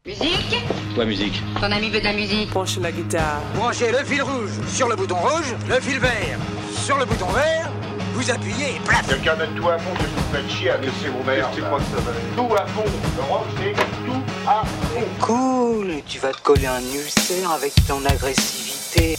Musique ? Ouais, musique. Ton ami veut de la musique. Branche la guitare. Branchez le fil rouge sur le bouton rouge, le fil vert sur le bouton vert, vous appuyez et plaf. Quelqu'un mettre tout à fond, que vous faites chier à laisser vos mères. C'est quoi que ça va? Tout à fond. Le rock, c'est tout à fond. Cool, tu vas te coller un ulcère avec ton agressivité.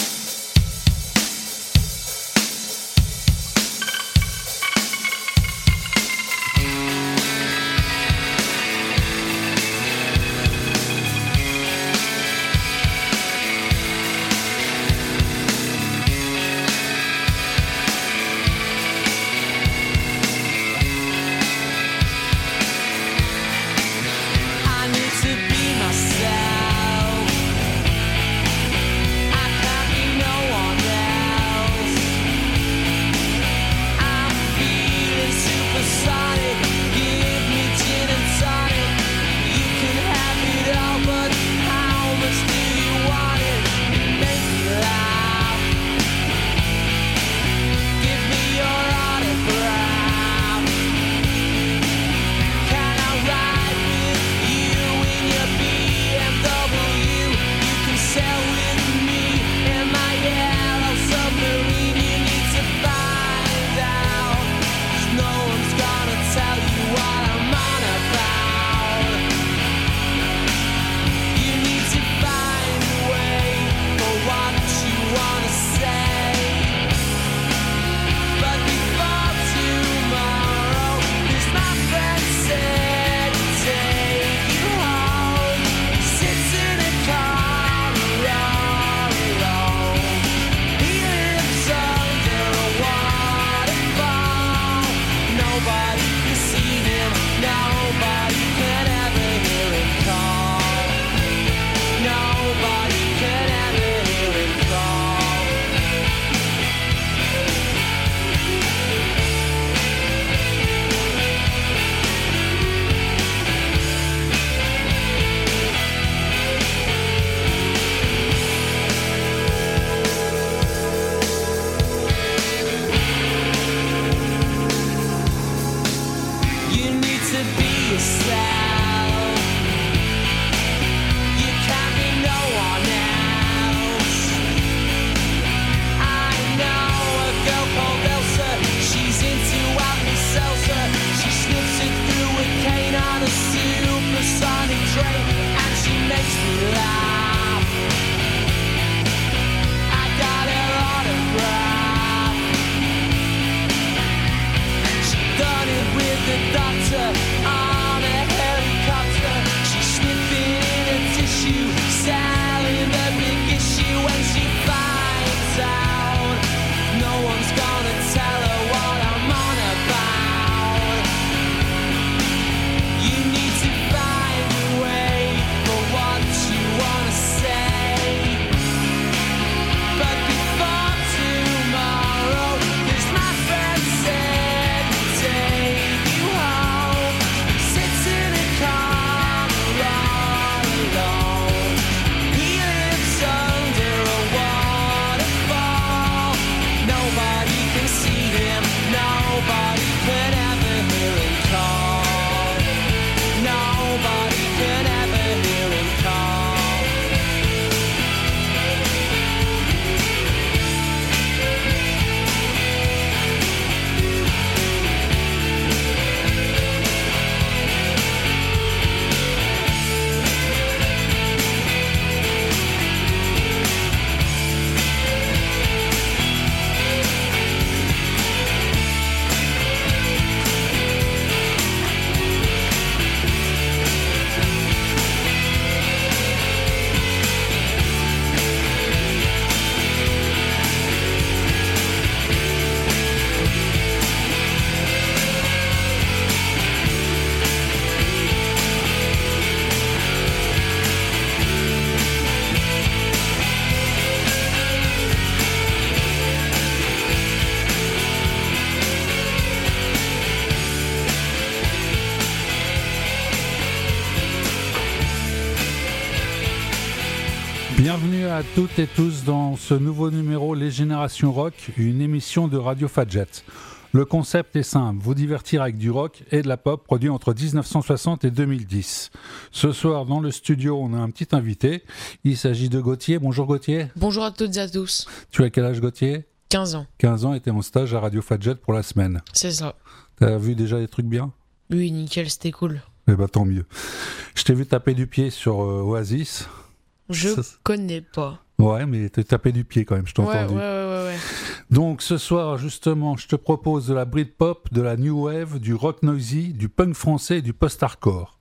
Bienvenue à toutes et tous dans ce nouveau numéro Les Générations Rock, une émission de Radio Fadjet. Le concept est simple, vous divertir avec du rock et de la pop produit entre 1960 et 2010. Ce soir, dans le studio, on a un petit invité. Il s'agit de Gauthier. Bonjour Gauthier. Bonjour à toutes et à tous. Tu as quel âge Gauthier ? 15 ans. 15 ans et t'es en stage à Radio Fadjet pour la semaine. C'est ça. T'as vu déjà des trucs bien ? Oui, nickel, c'était cool. Eh ben tant mieux. Je t'ai vu taper du pied sur Oasis. Je connais pas. Ouais, mais t'as tapé du pied quand même, je t'ai entendu. Ouais. Donc ce soir, justement, je te propose de la Britpop, de la New Wave, du rock noisy, du punk français et du post-hardcore.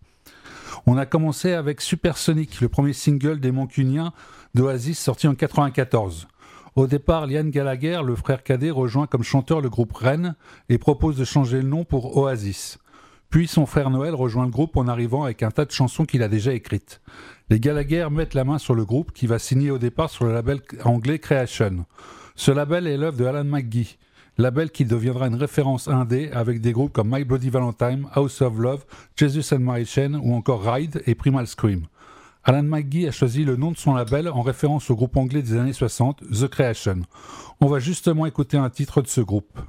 On a commencé avec Supersonic, le premier single des Mancuniens d'Oasis sorti en 1994. Au départ, Liam Gallagher, le frère cadet, rejoint comme chanteur le groupe Rennes et propose de changer le nom pour Oasis. Puis son frère Noël rejoint le groupe en arrivant avec un tas de chansons qu'il a déjà écrites. Les Gallagher mettent la main sur le groupe qui va signer au départ sur le label anglais Creation. Ce label est l'œuvre de Alan McGee, label qui deviendra une référence indé avec des groupes comme My Bloody Valentine, House of Love, Jesus and Mary Chain ou encore Ride et Primal Scream. Alan McGee a choisi le nom de son label en référence au groupe anglais des années 60, The Creation. On va justement écouter un titre de ce groupe.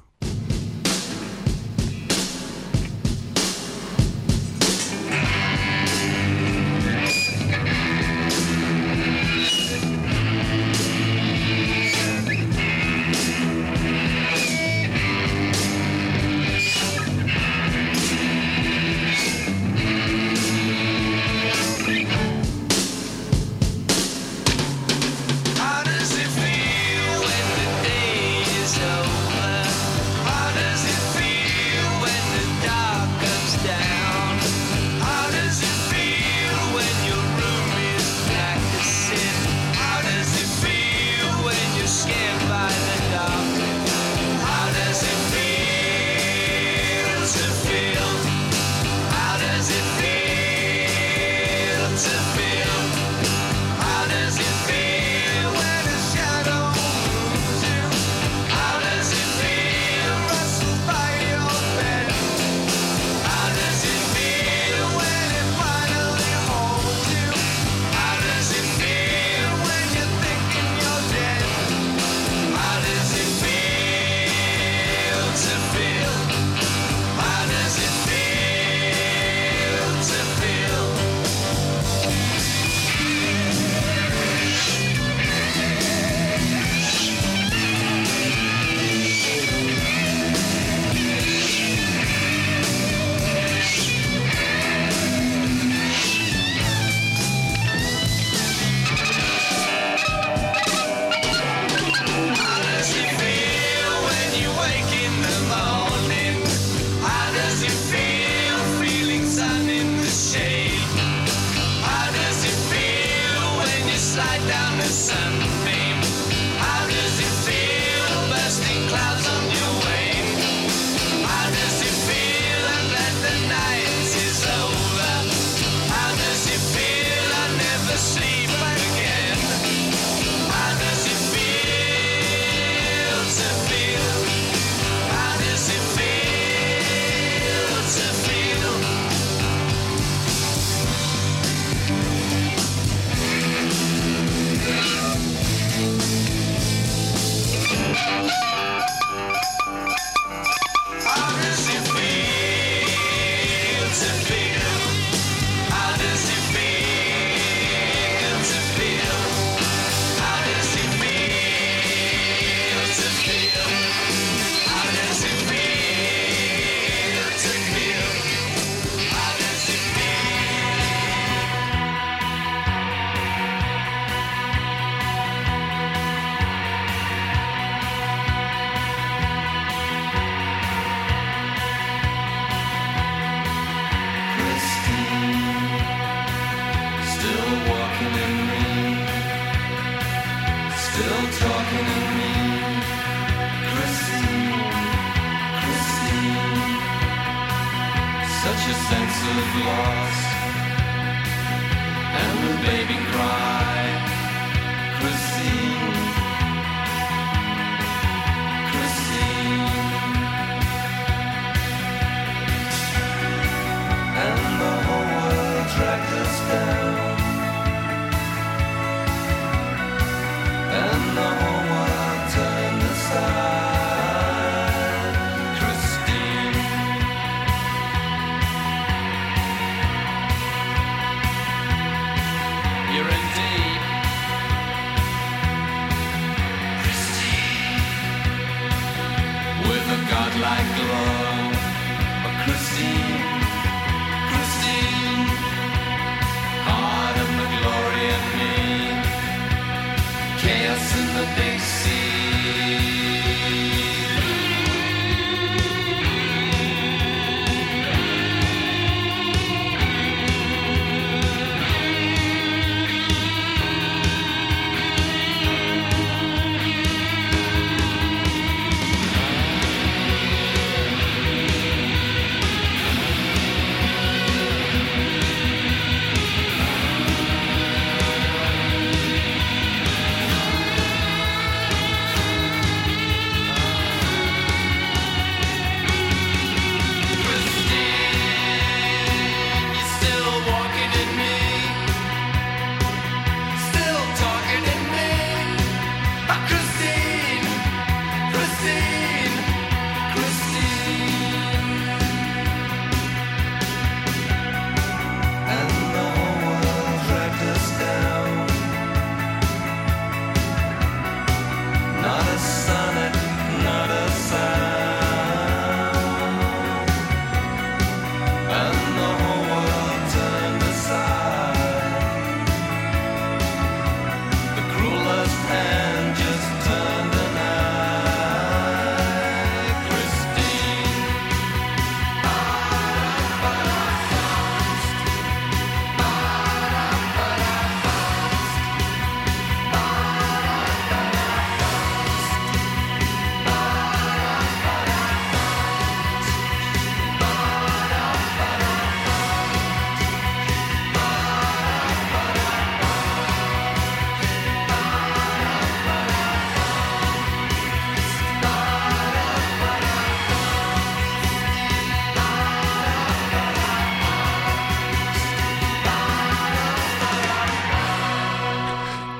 And the whole world turned aside.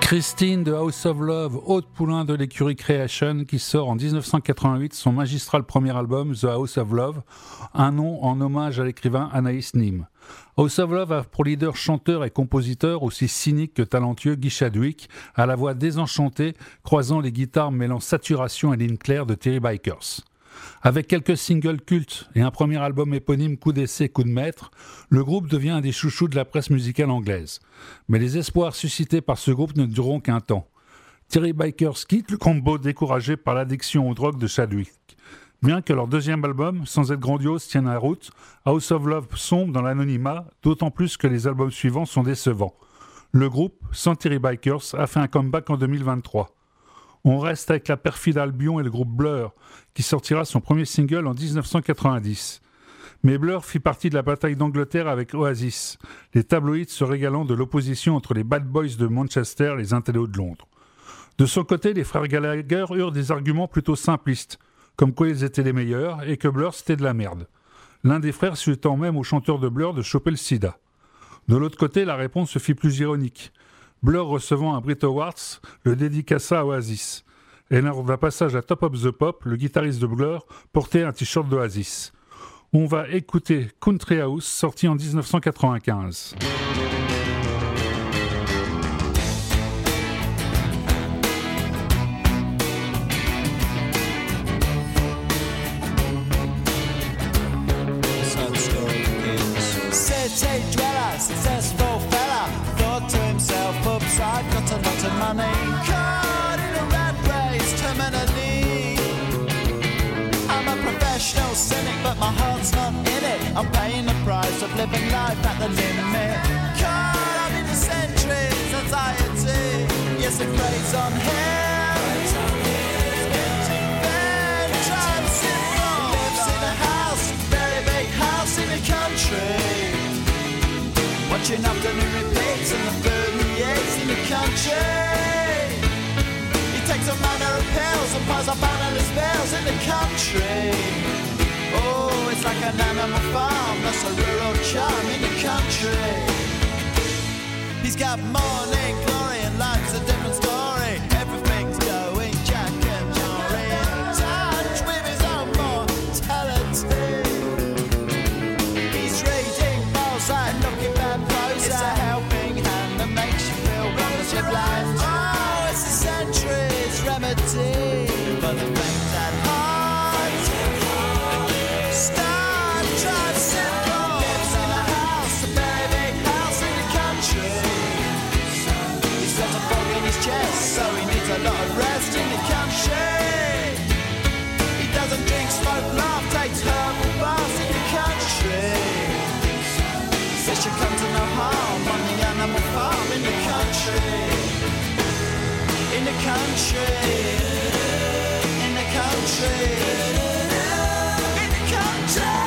Christine de House of Love, haute poulain de l'écurie Creation, qui sort en 1988 son magistral premier album The House of Love, un nom en hommage à l'écrivain Anaïs Nin. House of Love a pour leader chanteur et compositeur aussi cynique que talentueux Guy Chadwick, à la voix désenchantée, croisant les guitares mêlant saturation et ligne claire de Terry Bikers. Avec quelques singles cultes et un premier album éponyme Coup d'essai, coup de maître, le groupe devient un des chouchous de la presse musicale anglaise. Mais les espoirs suscités par ce groupe ne dureront qu'un temps. Terry Bikers quitte le combo découragé par l'addiction aux drogues de Chadwick. Bien que leur deuxième album, sans être grandiose, tienne la route, House of Love sombre dans l'anonymat, d'autant plus que les albums suivants sont décevants. Le groupe, sans Terry Bikers, a fait un comeback en 2023. On reste avec la perfide Albion et le groupe Blur, qui sortira son premier single en 1990. Mais Blur fit partie de la bataille d'Angleterre avec Oasis, les tabloïds se régalant de l'opposition entre les Bad Boys de Manchester et les intellos de Londres. De son côté, les frères Gallagher eurent des arguments plutôt simplistes, comme quoi ils étaient les meilleurs et que Blur c'était de la merde. L'un des frères souhaitant même au chanteur de Blur de choper le sida. De l'autre côté, la réponse se fit plus ironique. Blur recevant un Brit Awards le dédicaça à Oasis. Et lors d'un passage à Top of the Pop, le guitariste de Blur portait un t-shirt d'Oasis. On va écouter Country House, sorti en 1995. I've got a lot of money, caught in a rat race terminally. I'm a professional cynic, but my heart's not in it. I'm paying the price of living life at the limit. Caught up in the centuries, anxiety. Yes, it preys on him. Getting bad, trying to simple. Lives in a house, very big house in the country. Watching afternoon repeats and the food he eats in the country. He takes a manner of pills and piles up analyst bills in the country. Oh, it's like an animal farm, that's a rural charm in the country. He's got morning glory and life's a different story. Everything's going Jack and Jory in touch with his own mortality. He's reading Mozart, looking bad prose. It's a helping hand that makes you feel wonderfully blind. Oh, it's a century's remedy for the things at heart. Start trying simple. Lives in a house, a very big house in the country. He's got a fog in his chest, so he needs a lot of rest in the country. He doesn't drink, smoke, laugh, takes herbal baths in the country. Says you come to no harm on the animal farm in the country. In the country. In the country. In the country.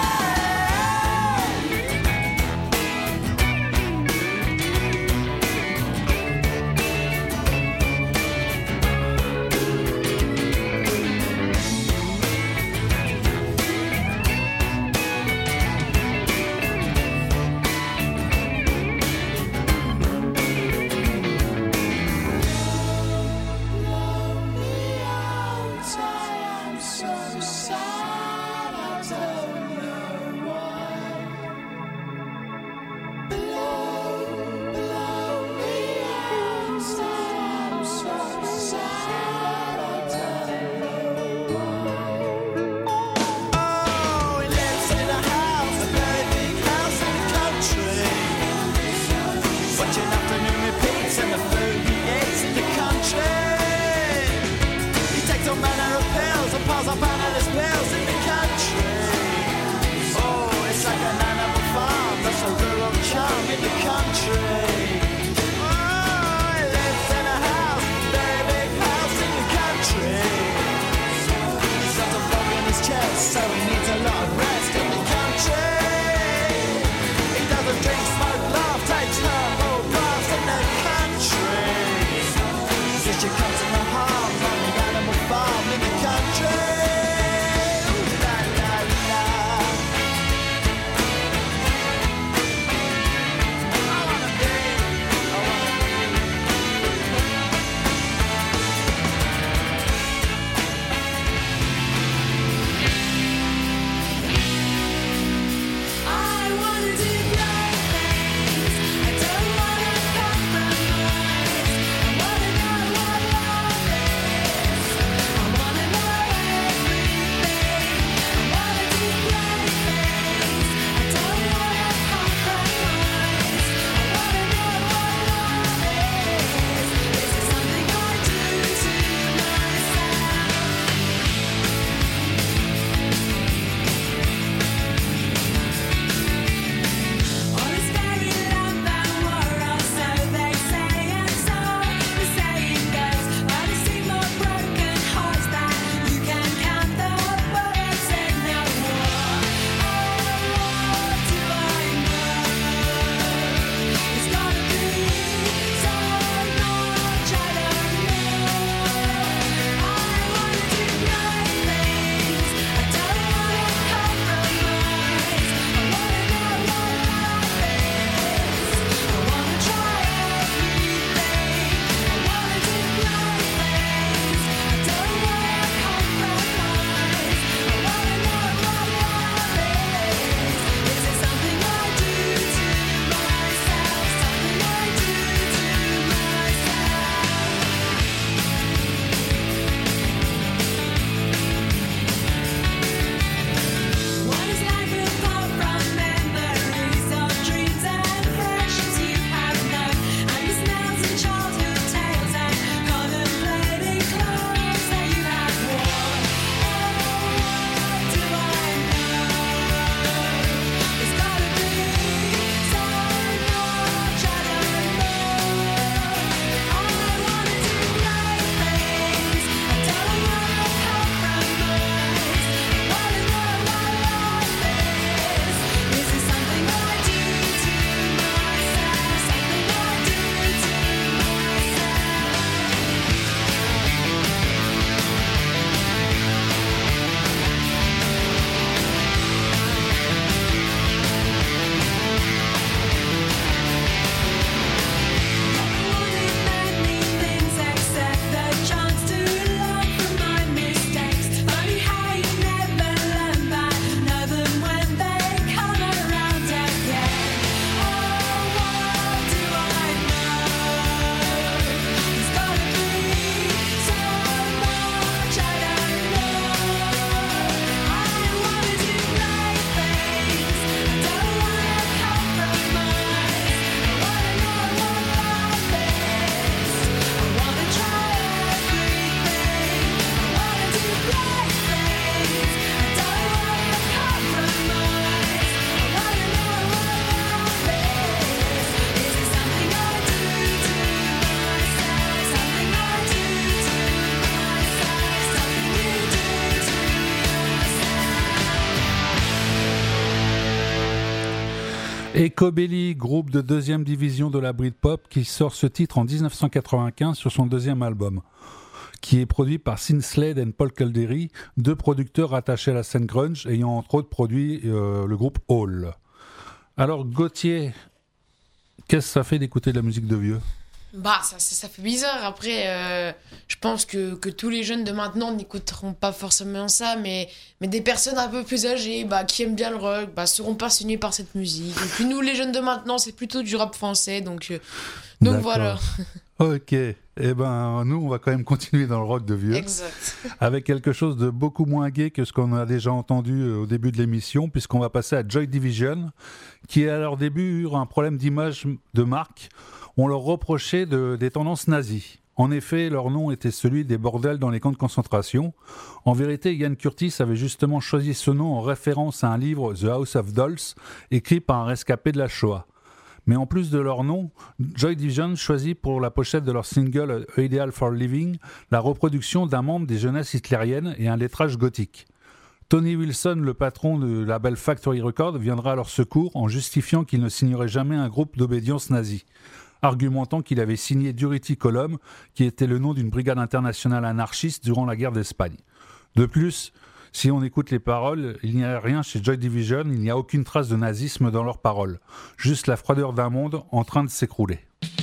Ecobelly, groupe de 2e division de la Britpop, qui sort ce titre en 1995 sur son 2e album, qui est produit par Synslade et Paul Caldery, 2 producteurs rattachés à la scène grunge, ayant entre autres produit le groupe Hall. Alors Gauthier, qu'est-ce que ça fait d'écouter de la musique de vieux ? Bah, ça fait bizarre. Après, je pense que tous les jeunes de maintenant n'écouteront pas forcément ça, mais des personnes un peu plus âgées, qui aiment bien le rock, seront passionnées par cette musique. Et puis nous, les jeunes de maintenant, c'est plutôt du rap français, donc voilà. Ok, nous, on va quand même continuer dans le rock de vieux. Exact. Avec quelque chose de beaucoup moins gai que ce qu'on a déjà entendu au début de l'émission, puisqu'on va passer à Joy Division, qui à leur début eurent un problème d'image de marque. On leur reprochait des tendances nazies. En effet, leur nom était celui des bordels dans les camps de concentration. En vérité, Ian Curtis avait justement choisi ce nom en référence à un livre, The House of Dolls, écrit par un rescapé de la Shoah. Mais en plus de leur nom, Joy Division choisit pour la pochette de leur single Ideal for Living la reproduction d'un membre des jeunesses hitlériennes et un lettrage gothique. Tony Wilson, le patron du label Factory Records, viendra à leur secours en justifiant qu'il ne signerait jamais un groupe d'obédience nazie, argumentant qu'il avait signé Durity Column, qui était le nom d'une brigade internationale anarchiste durant la guerre d'Espagne. De plus, si on écoute les paroles, il n'y a rien chez Joy Division, il n'y a aucune trace de nazisme dans leurs paroles, juste la froideur d'un monde en train de s'écrouler.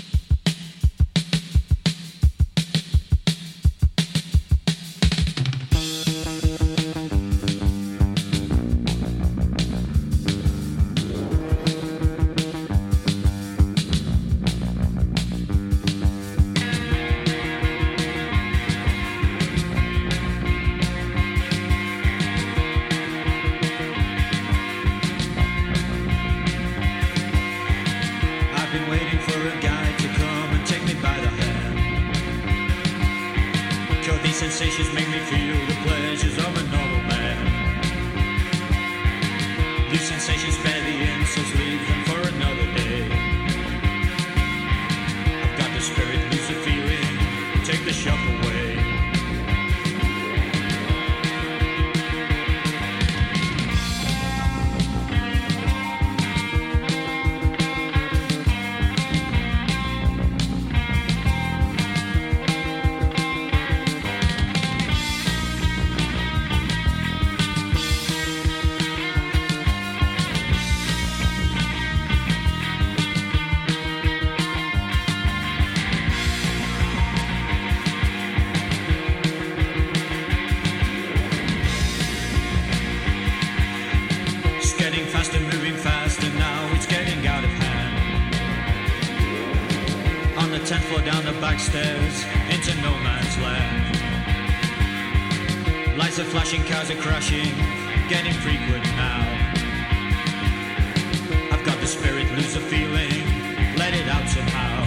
Stairs into no man's land. Lights are flashing, cars are crashing, getting frequent now. I've got the spirit, lose the feeling, let it out somehow.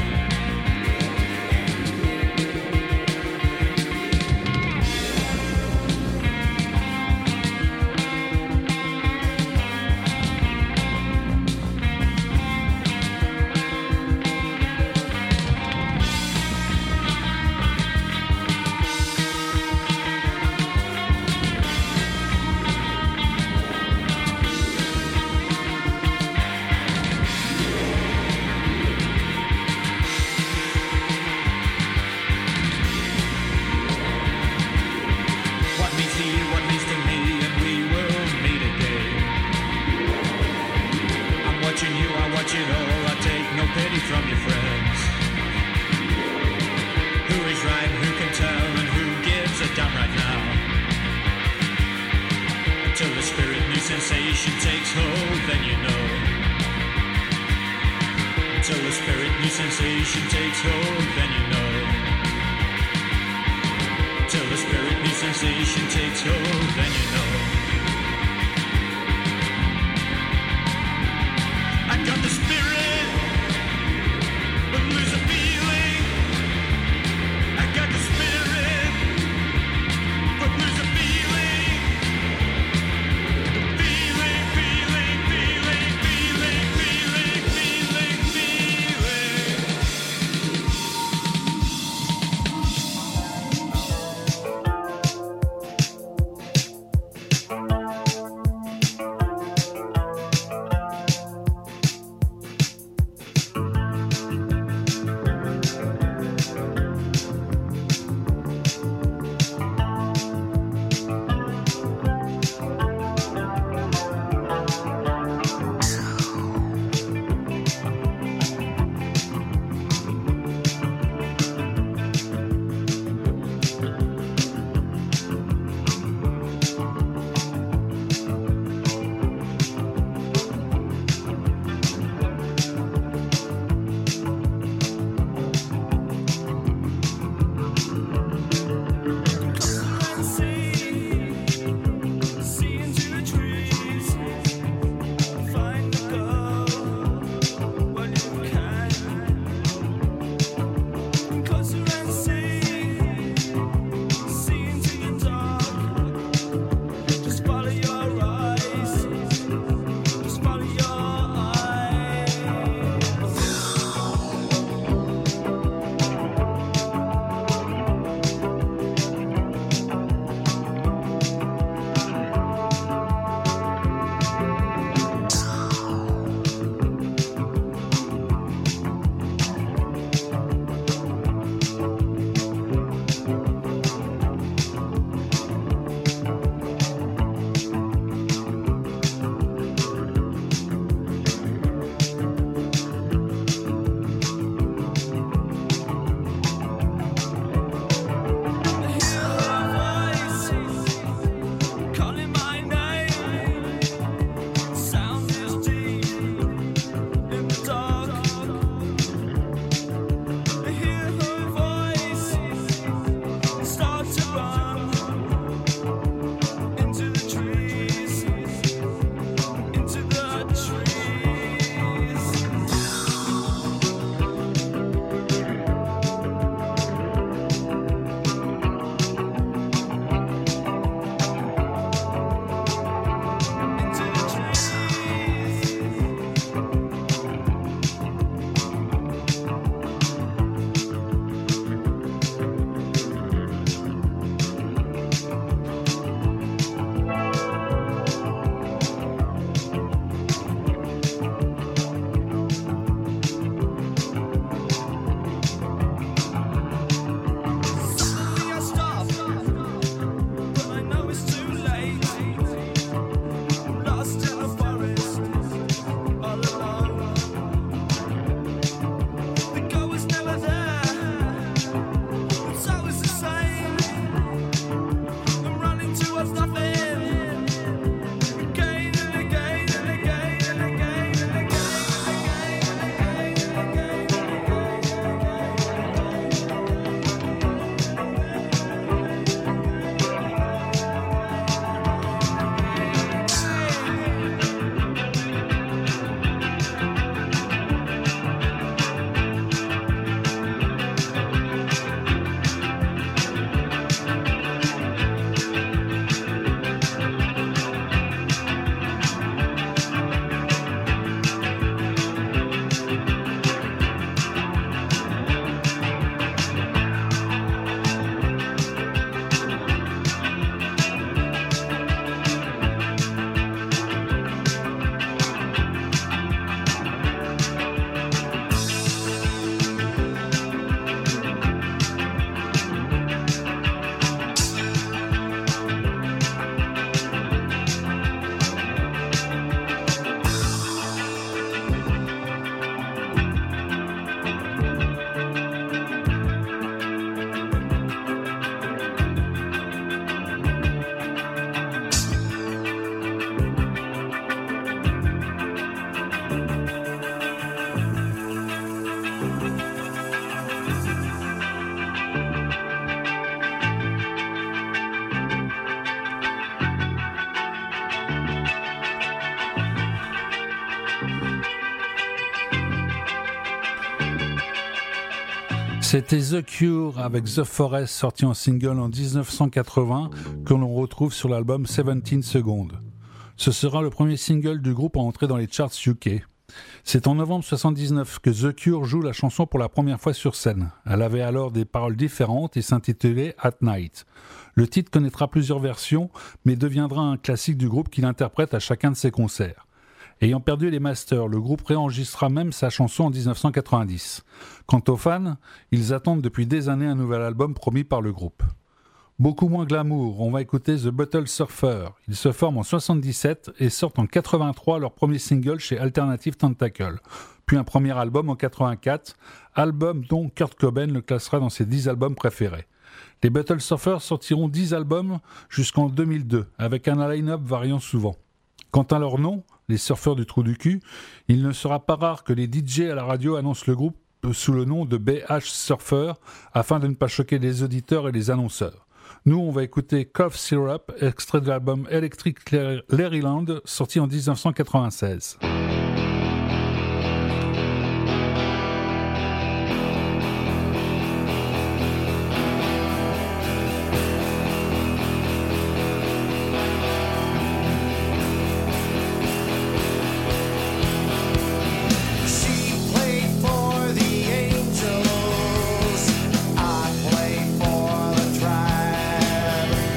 C'était The Cure avec The Forest sorti en single en 1980 que l'on retrouve sur l'album 17 Seconds. Ce sera le premier single du groupe à entrer dans les charts UK. C'est en novembre 1979 que The Cure joue la chanson pour la première fois sur scène. Elle avait alors des paroles différentes et s'intitulait At Night. Le titre connaîtra plusieurs versions mais deviendra un classique du groupe qu'il interprète à chacun de ses concerts. Ayant perdu les masters, le groupe réenregistra même sa chanson en 1990. Quant aux fans, ils attendent depuis des années un nouvel album promis par le groupe. Beaucoup moins glamour, on va écouter The Bottle Surfer. Ils se forment en 1977 et sortent en 1983 leur premier single chez Alternative Tentacle, puis un premier album en 1984, album dont Kurt Cobain le classera dans ses 10 albums préférés. Les Bottle Surfers sortiront 10 albums jusqu'en 2002, avec un line-up variant souvent. Quant à leur nom, les surfeurs du trou du cul, il ne sera pas rare que les DJ à la radio annoncent le groupe sous le nom de BH Surfer afin de ne pas choquer les auditeurs et les annonceurs. Nous, on va écouter Cough Syrup, extrait de l'album Electric Larryland, sorti en 1996.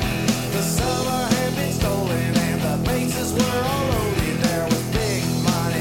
Summer had been stolen and the bases were all loaded. There was big money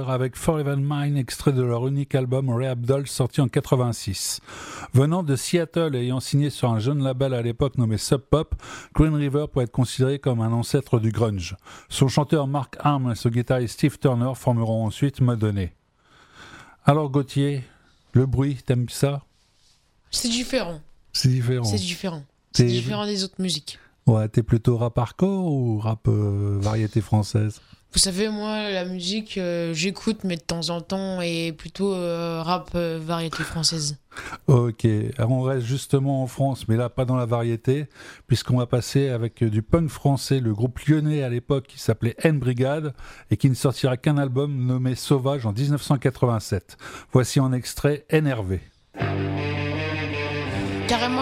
avec Forever Mine, extrait de leur unique album Rehab Doll sorti en 86. Venant de Seattle et ayant signé sur un jeune label à l'époque nommé Sub Pop, Green River pourrait être considéré comme un ancêtre du grunge. Son chanteur Mark Arm et son guitariste Steve Turner formeront ensuite Madonna. Alors Gauthier, le bruit, t'aimes ça ? C'est différent. C'est différent. C'est différent. C'est différent des autres musiques. Ouais, t'es plutôt rap hardcore ou rap variété française ? Vous savez, moi, la musique, j'écoute, mais de temps en temps, et plutôt rap variété française. Ok, alors on reste justement en France, mais là pas dans la variété, puisqu'on va passer avec du punk français, le groupe lyonnais à l'époque qui s'appelait N Brigade, et qui ne sortira qu'un album nommé Sauvage en 1987. Voici en extrait NRV. Carrément...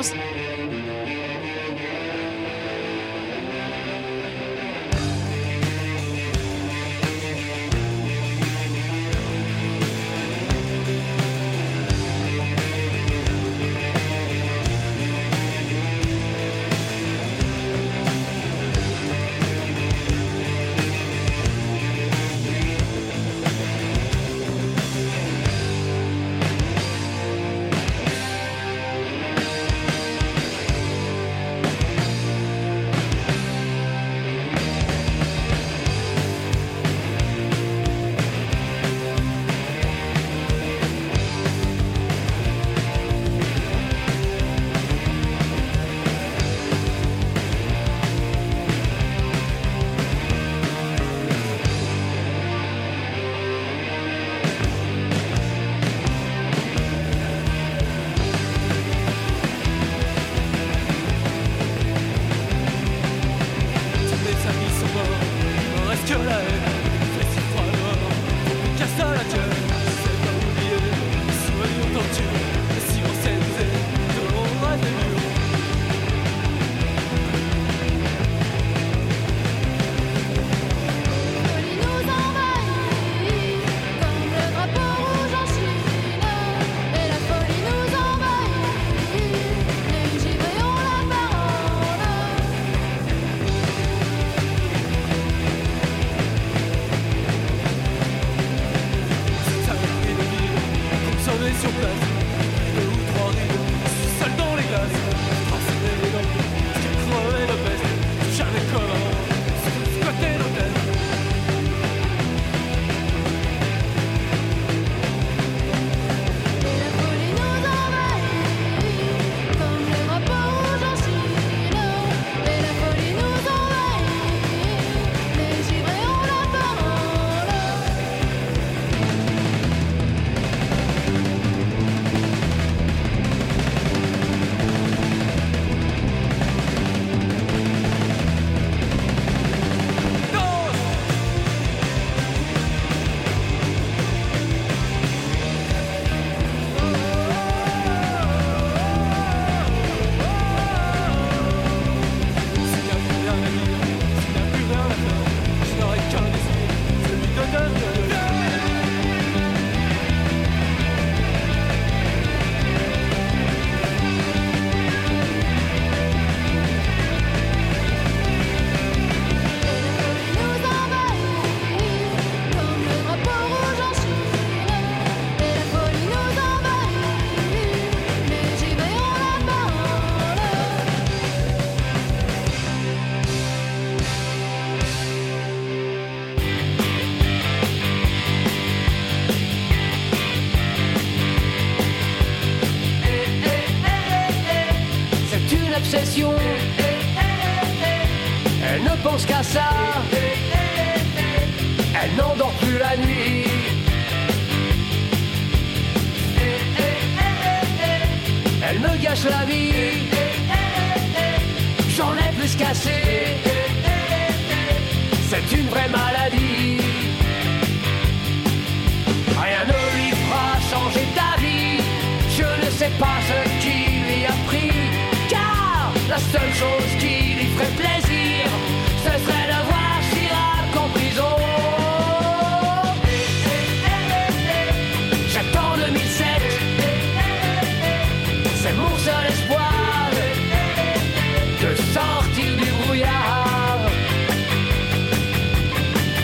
obsession. Elle ne pense qu'à ça. Elle n'endort plus la nuit. Elle me gâche la vie. J'en ai plus qu'assez. C'est une vraie maladie. Rien ne lui fera changer ta vie. Je ne sais pas ce qui lui a pris, car la seule chose qui lui ferait plaisir, ce serait de voir Chirac en prison. J'attends 2007, c'est mon seul espoir de sortir du brouillard.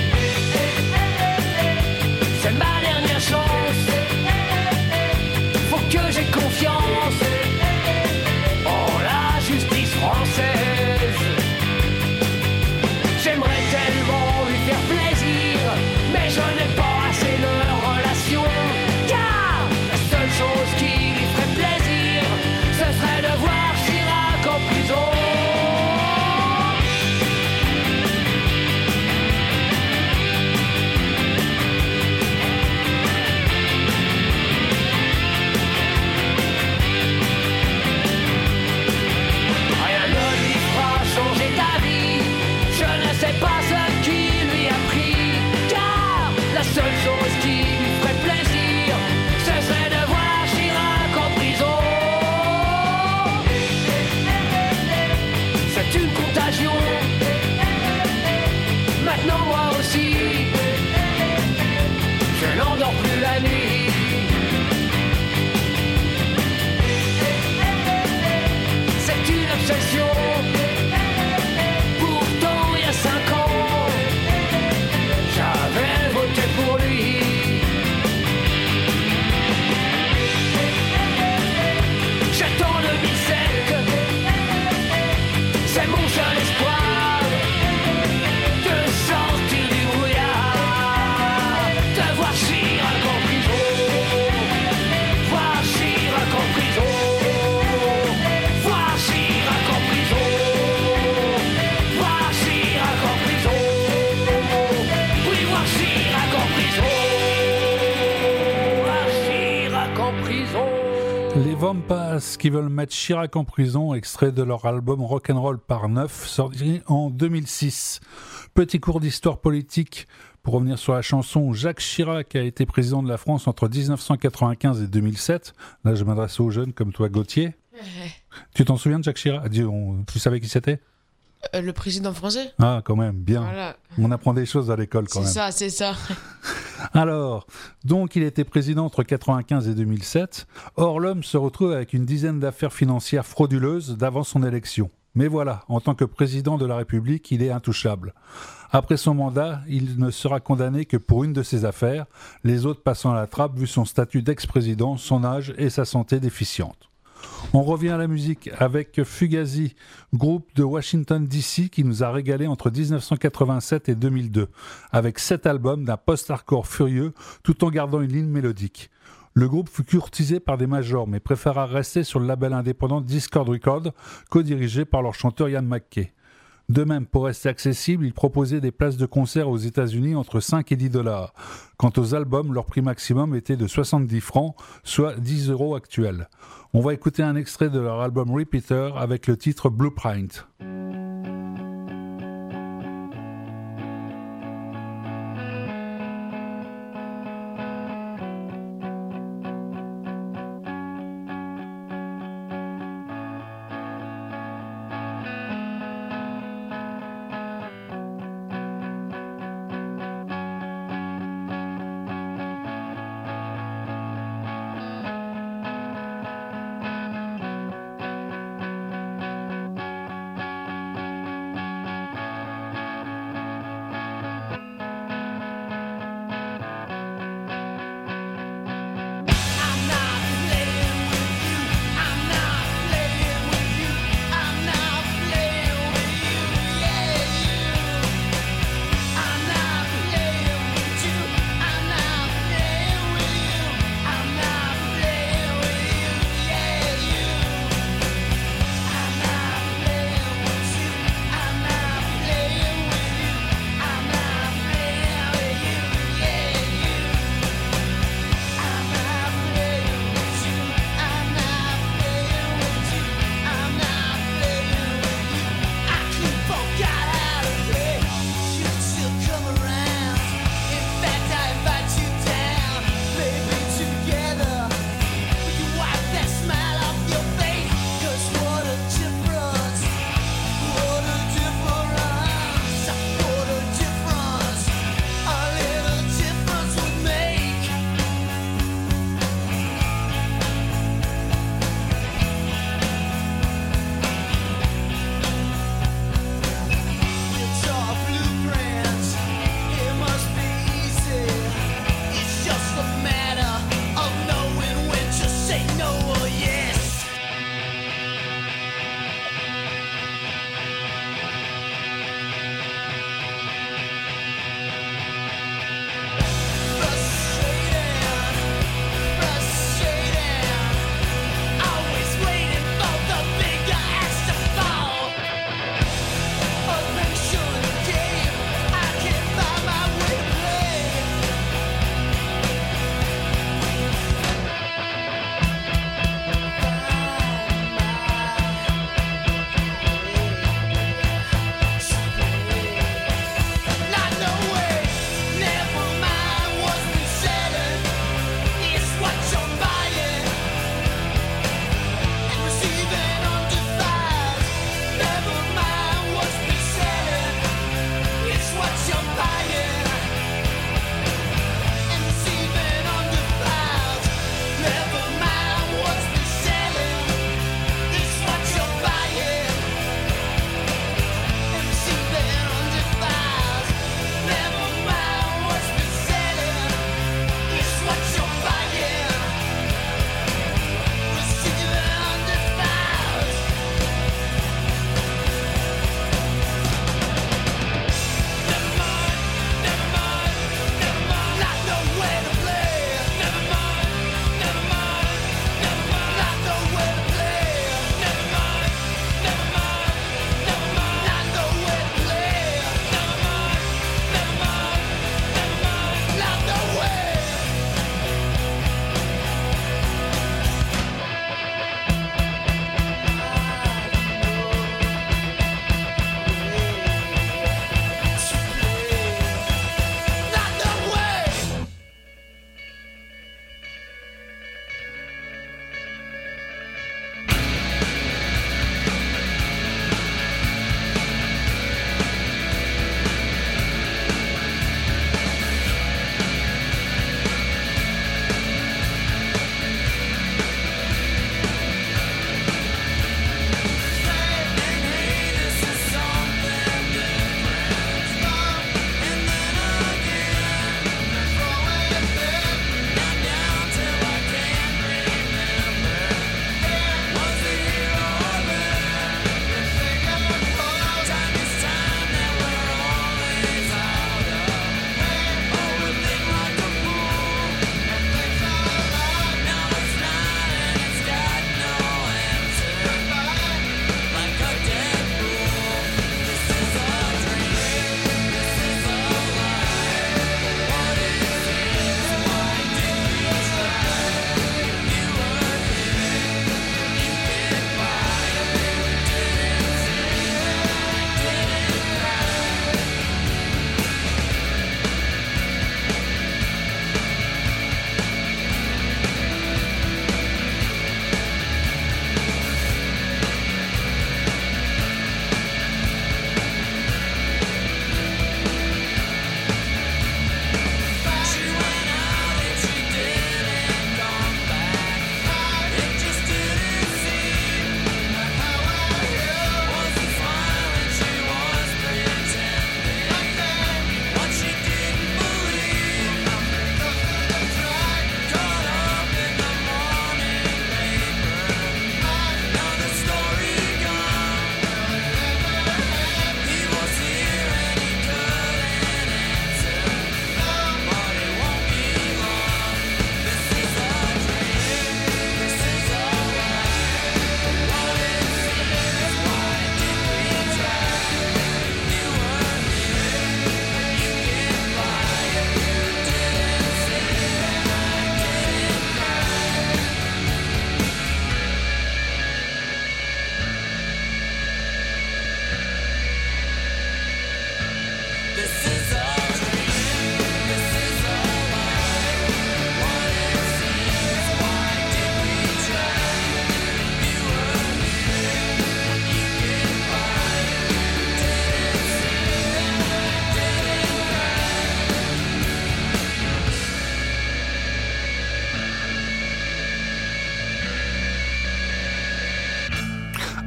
Pampas qui veulent mettre Chirac en prison, extrait de leur album Rock'n'Roll par 9, sorti en 2006. Petit cours d'histoire politique pour revenir sur la chanson. Jacques Chirac a été président de la France entre 1995 et 2007. Là, je m'adresse aux jeunes comme toi, Gauthier. Tu t'en souviens de Jacques Chirac? Tu savais qui c'était? Le président français. Ah, quand même, bien. Voilà. On apprend des choses à l'école quand même. C'est ça. Alors, donc il était président entre 1995 et 2007. Or, l'homme se retrouve avec une dizaine d'affaires financières frauduleuses d'avant son élection. Mais voilà, en tant que président de la République, il est intouchable. Après son mandat, il ne sera condamné que pour une de ses affaires, les autres passant à la trappe vu son statut d'ex-président, son âge et sa santé déficiente. On revient à la musique avec Fugazi, groupe de Washington DC qui nous a régalé entre 1987 et 2002, avec 7 albums d'un post-hardcore furieux tout en gardant une ligne mélodique. Le groupe fut courtisé par des majors mais préféra rester sur le label indépendant Dischord Records, co-dirigé par leur chanteur Ian McKay. De même, pour rester accessible, ils proposaient des places de concert aux États-Unis entre 5 et 10 $. Quant aux albums, leur prix maximum était de 70 francs, soit 10 € actuels. On va écouter un extrait de leur album Repeater avec le titre Blueprint.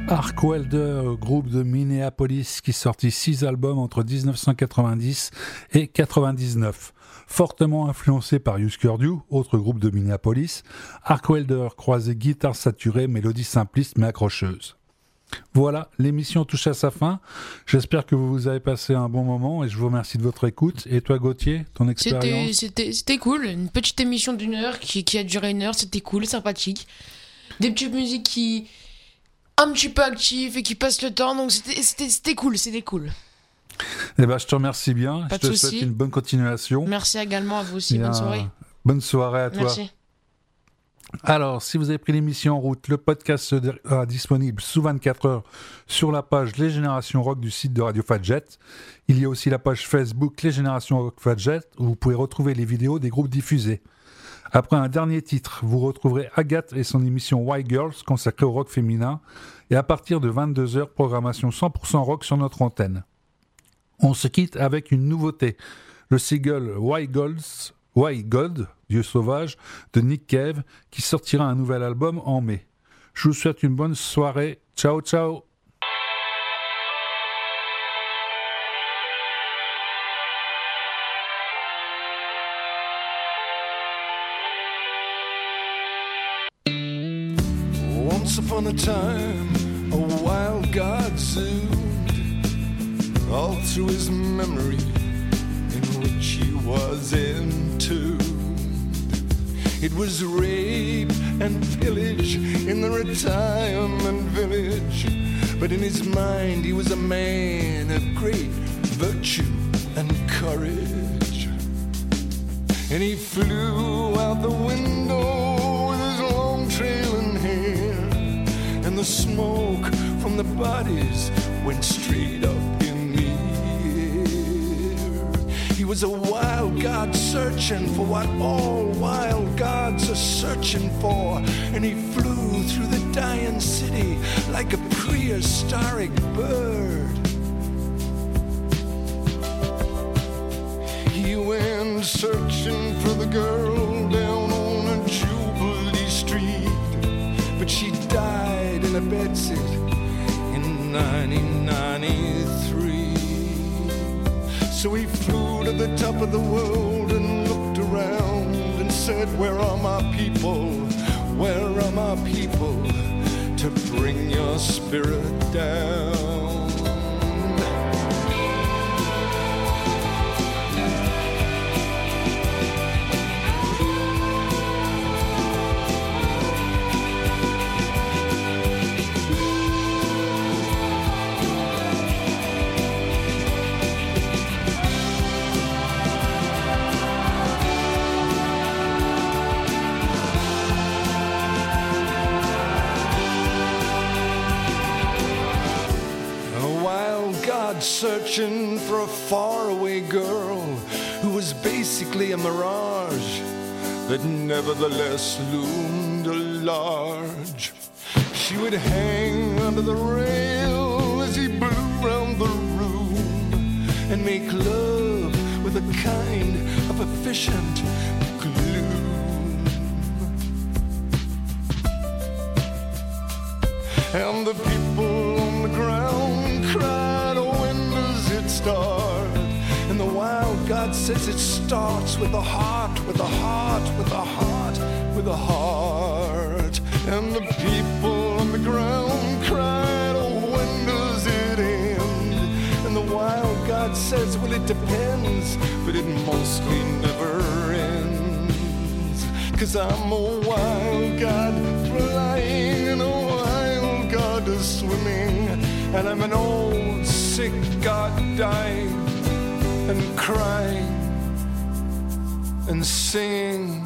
Ark Welder, groupe de Minneapolis qui sortit 6 albums entre 1990 et 99. Fortement influencé par Husker Du, autre groupe de Minneapolis, Ark Welder croisait guitare saturée, mélodie simpliste mais accrocheuse. Voilà, l'émission touche à sa fin. J'espère que vous avez passé un bon moment et je vous remercie de votre écoute. Et toi Gauthier, ton expérience? C'était cool, une petite émission d'1 heure qui a duré 1 heure, c'était cool, sympathique. Des petites musiques qui... un petit peu actives et qui passent le temps, donc c'était cool. Eh ben, je te remercie bien, Pas je de te soucis. souhaite une bonne continuation. Merci également à vous aussi, Bien, bonne soirée. Bonne soirée à toi. Merci. Alors, si vous avez pris l'émission en route, le podcast sera disponible sous 24 heures sur la page Les Générations Rock du site de Radio Fadjet. Il y a aussi la page Facebook Les Générations Rock Fadjet où vous pouvez retrouver les vidéos des groupes diffusés. Après un dernier titre, vous retrouverez Agathe et son émission White Girls consacrée au rock féminin. Et à partir de 22h, programmation 100% rock sur notre antenne. On se quitte avec une nouveauté. Le single White God, Dieu sauvage, de Nick Cave, qui sortira un nouvel album en mai. Je vous souhaite une bonne soirée. Ciao, ciao. Once upon a time, a wild god zoomed all through his memory, in which he was entombed. It was rape and pillage in the retirement village, but in his mind he was a man of great virtue and courage. And he flew out the window with his long trailing hair, and the smoke from the bodies went straight up in the air. He was a wild god searching for what all wild gods are searching for, and he flew through the dying city like a prehistoric bird. He went searching for the girl down on a Jubilee Street, but she died in a bedsit in 1993. So he flew to the top of the world and looked around and said, where are my people? Where are my people to bring your spirit down? Searching for a faraway girl who was basically a mirage that nevertheless loomed large. She would hang under the rail as he blew round the room and make love with a kind of efficient gloom. And the people on the ground cried, when does it start? And the wild God says it starts with a heart, with a heart, with a heart, with a heart. And the people on the ground cried, when does it end? And the wild God says, well, it depends, but it mostly never ends. 'Cause I'm a wild God flying and a wild God is swimming, and I'm an old sick God dying and crying and singing.